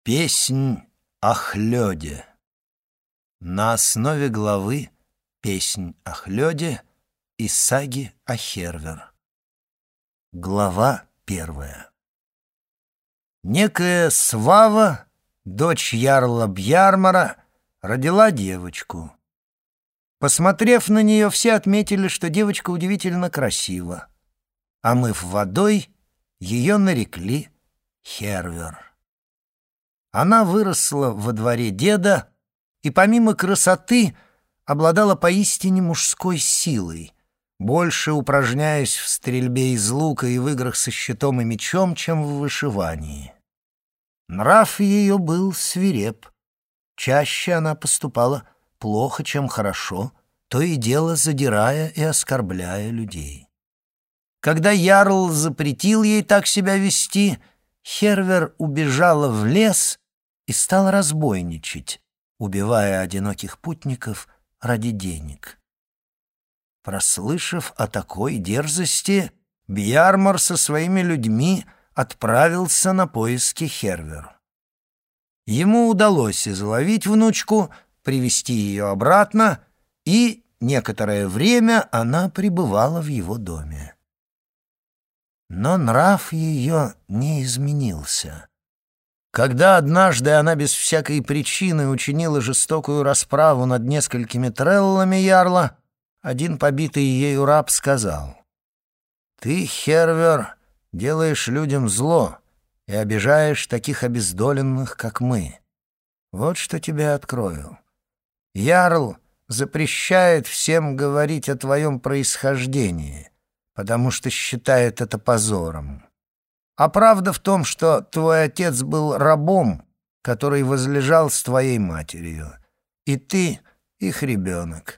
Песнь о Хлёде. На основе главы «Песнь о Хлёде» из саги о Хервер. Глава 1. Некая Свава, дочь ярла Бьярмара, родила девочку. Посмотрев на нее, все отметили, что девочка удивительно красива. Омыв водой, ее нарекли Хервер. Она выросла во дворе деда и помимо красоты обладала поистине мужской силой, больше упражняясь в стрельбе из лука и в играх со щитом и мечом, чем в вышивании. Нрав ее был свиреп. Чаще она поступала плохо, чем хорошо, то и дело задирая и оскорбляя людей. Когда ярл запретил ей так себя вести, Хервер убежала в лес и стала разбойничать, убивая одиноких путников ради денег. Прослышав о такой дерзости, Бьярмар со своими людьми отправился на поиски Хервер. Ему удалось изловить внучку, привести ее обратно, и некоторое время она пребывала в его доме. Но нрав ее не изменился. Когда однажды она без всякой причины учинила жестокую расправу над несколькими треллами ярла, один побитый ею раб сказал: «Ты, Хервер, делаешь людям зло и обижаешь таких обездоленных, как мы. Вот что тебе открою. Ярл запрещает всем говорить о твоем происхождении, потому что считает это позором. А правда в том, что твой отец был рабом, который возлежал с твоей матерью, и ты их ребенок».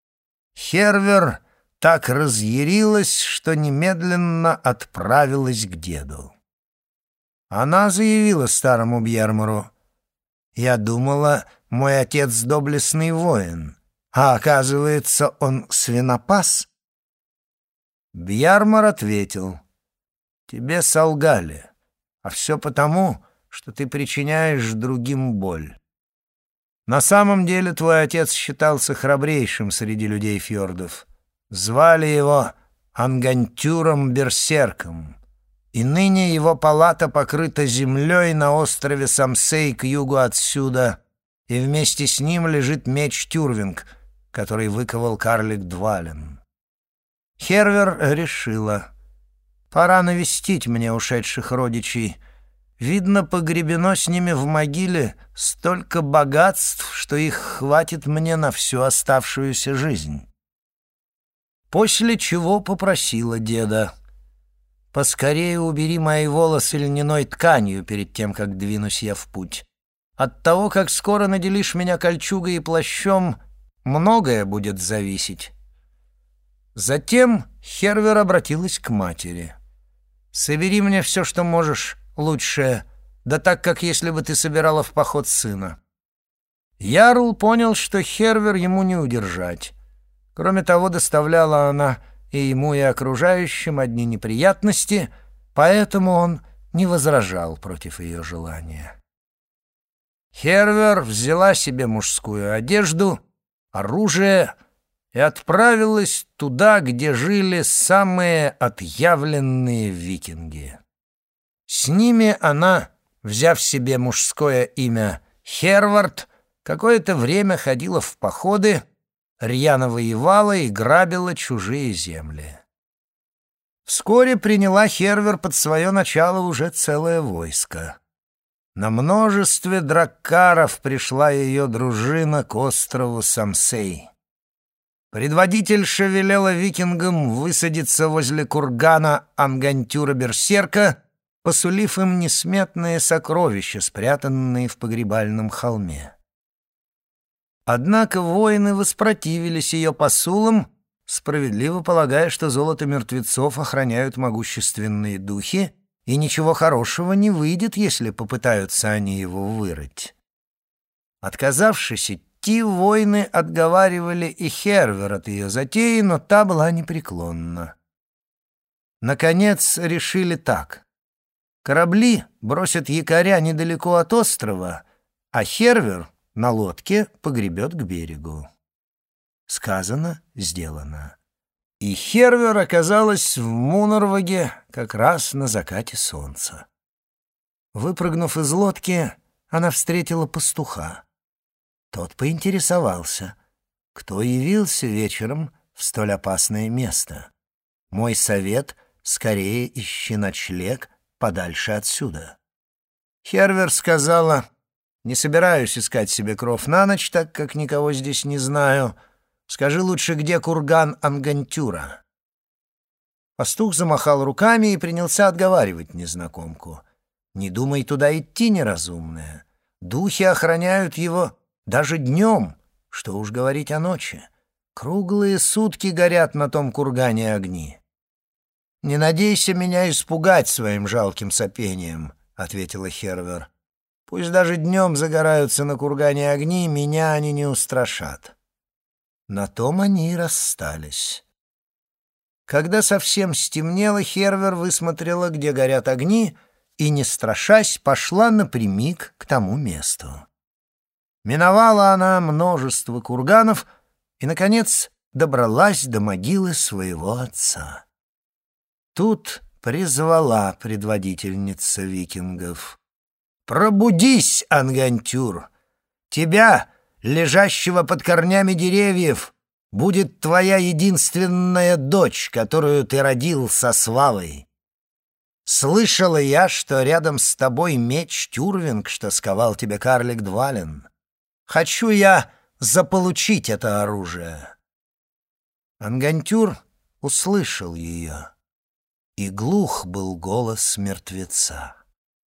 Хервер так разъярилась, что немедленно отправилась к деду. Она заявила старому Бьярмару: «Я думала, мой отец доблестный воин, а оказывается, он свинопас». Бьярмар ответил: «Тебе солгали, а все потому, что ты причиняешь другим боль. На самом деле твой отец считался храбрейшим среди людей фьордов. Звали его Ангантюром-берсерком, и ныне его палата покрыта землей на острове Самсей к югу отсюда, и вместе с ним лежит меч Тюрвинг, который выковал карлик Двален». Хервер решила: «Пора навестить мне ушедших родичей. Видно, погребено с ними в могиле столько богатств, что их хватит мне на всю оставшуюся жизнь». После чего попросила деда: «Поскорее убери мои волосы льняной тканью перед тем, как двинусь я в путь. От того, как скоро наделишь меня кольчугой и плащом, многое будет зависеть». Затем Хервер обратилась к матери: «Собери мне все, что можешь, лучшее, да так, как если бы ты собирала в поход сына». Ярл понял, что Хервер ему не удержать. Кроме того, доставляла она и ему, и окружающим одни неприятности, поэтому он не возражал против ее желания. Хервер взяла себе мужскую одежду, оружие и отправилась туда, где жили самые отъявленные викинги. С ними она, взяв себе мужское имя Хервард, какое-то время ходила в походы, рьяно воевала и грабила чужие земли. Вскоре приняла Хервер под свое начало уже целое войско. На множестве драккаров пришла ее дружина к острову Самсей. Предводительша велела викингам высадиться возле кургана Ангантюра-берсерка, посулив им несметные сокровища, спрятанные в погребальном холме. Однако воины воспротивились ее посулам, справедливо полагая, что золото мертвецов охраняют могущественные духи, и ничего хорошего не выйдет, если попытаются они его вырыть. Отказавшись идти, воины отговаривали и Хервер от ее затеи, но та была непреклонна. Наконец решили так: Корабли бросят якоря недалеко от острова, а Хервер на лодке погребет к берегу. Сказано, сделано. И Хервер оказалась в Мунарваге как раз на закате солнца. Выпрыгнув из лодки, она встретила пастуха. Тот поинтересовался, кто явился вечером в столь опасное место. Мой совет — скорее ищи ночлег подальше отсюда. Хервер сказала: «Не собираюсь искать себе кров на ночь, так как никого здесь не знаю. Скажи лучше, где курган Ангантюра?» Пастух замахал руками и принялся отговаривать незнакомку. «Не думай туда идти, неразумная. Духи охраняют его даже днем, что уж говорить о ночи. Круглые сутки горят на том кургане огни». «Не надейся меня испугать своим жалким сопением», — ответила Хервер. «Пусть даже днем загораются на кургане огни, меня они не устрашат». На том они и расстались. Когда совсем стемнело, Хервер высмотрела, где горят огни, и, не страшась, пошла напрямик к тому месту. Миновала она множество курганов и, наконец, добралась до могилы своего отца. Тут призвала предводительница викингов: «Пробудись, Ангантюр! Тебя, лежащего под корнями деревьев, будет твоя единственная дочь, которую ты родил со Свавой. Слышала я, что рядом с тобой меч Тюрвинг, что сковал тебе карлик Двалин. Хочу я заполучить это оружие». Ангантюр услышал ее, и глух был голос мертвеца.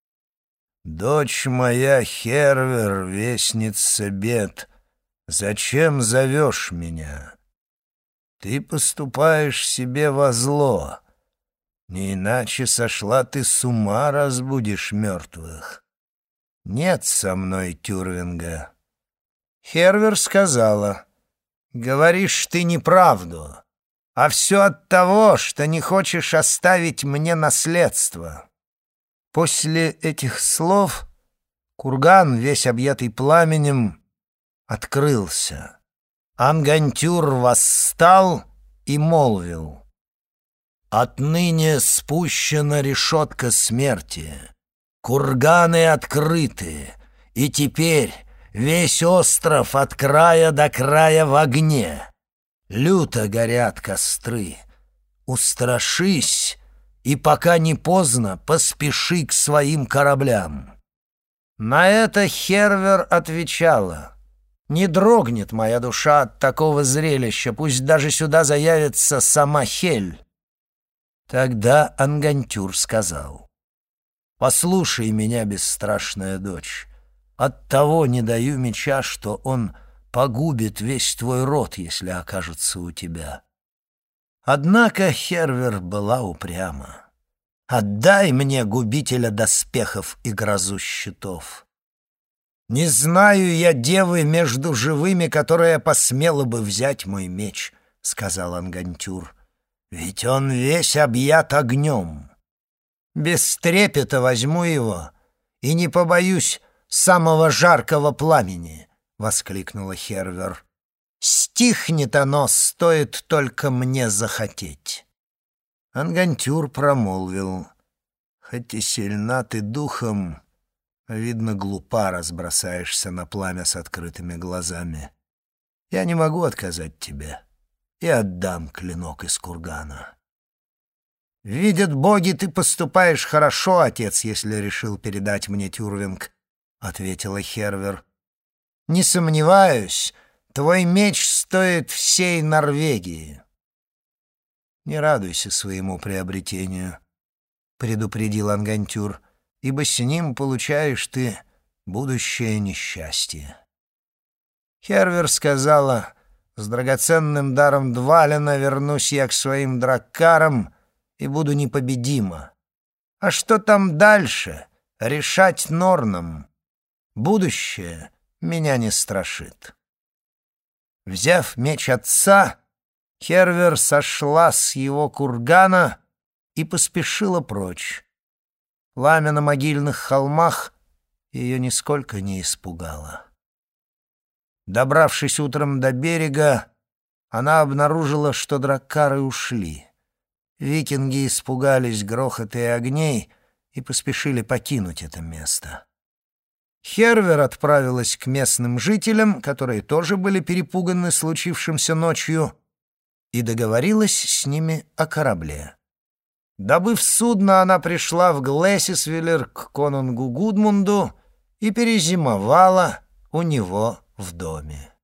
«Дочь моя, Хервер, вестница бед, зачем зовешь меня? Ты поступаешь себе во зло, не иначе сошла ты с ума, разбудишь мертвых. Нет со мной Тюрвинга». Хервер сказала: «Говоришь ты неправду, а все от того, что не хочешь оставить мне наследство». После этих слов курган, весь объятый пламенем, открылся. Ангантюр восстал и молвил: «Отныне спущена решетка смерти, курганы открыты, и теперь весь остров от края до края в огне. Люто горят костры. Устрашись, и пока не поздно, поспеши к своим кораблям». На это Хервер отвечала: «Не дрогнет моя душа от такого зрелища, пусть даже сюда заявится сама Хель». Тогда Ангантюр сказал: «Послушай меня, бесстрашная дочь. Оттого не даю меча, что он погубит весь твой род, если окажется у тебя». Однако Хервер была упряма. «Отдай мне губителя доспехов и грозу щитов. Не знаю я девы между живыми, которая посмела бы взять мой меч», — сказал Ангантюр. «Ведь он весь объят огнем. Без трепета возьму его и не побоюсь самого жаркого пламени», — воскликнула Хервер. «Стихнет оно, стоит только мне захотеть». Ангантюр промолвил: «Хоть и сильна ты духом, видно, глупа, разбросаешься на пламя с открытыми глазами. Я не могу отказать тебе и отдам клинок из кургана». «Видят боги, ты поступаешь хорошо, отец, если решил передать мне Тюрвинг», — ответила Хервер. «Не сомневаюсь, твой меч стоит всей Норвегии». «Не радуйся своему приобретению», — предупредил Ангантюр, «ибо с ним получаешь ты будущее несчастье». Хервер сказала: «С драгоценным даром Двалина вернусь я к своим драккарам и буду непобедима. А что там дальше, решать Норнам. Будущее меня не страшит». Взяв меч отца, Хервер сошла с его кургана и поспешила прочь. Пламя на могильных холмах ее нисколько не испугало. Добравшись утром до берега, она обнаружила, что драккары ушли. Викинги испугались грохота и огней и поспешили покинуть это место. Хервер отправилась к местным жителям, которые тоже были перепуганы случившимся ночью, и договорилась с ними о корабле. Добыв судно, она пришла в Глэссисвиллер к конунгу Гудмунду и перезимовала у него в доме.